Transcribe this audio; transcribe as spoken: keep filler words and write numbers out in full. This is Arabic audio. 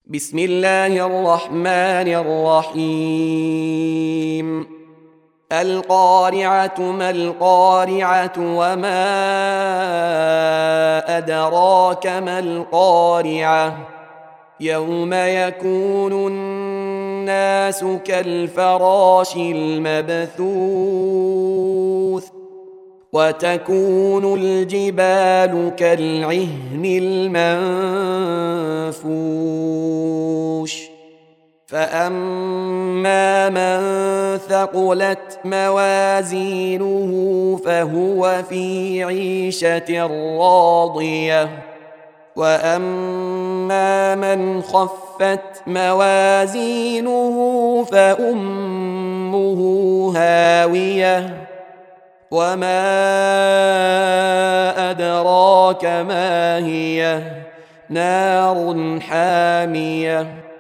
بسم الله الرحمن الرحيم القارعة ما القارعة وما أدراك ما القارعة يوم يكون الناس كالفراش المبثوث وتكون الجبال كالعهن المنفوش فأما من ثقلت موازينه فهو في عيشة راضية وأما من خفت موازينه فأمه هاوية وما أدراك ما هي نار حامية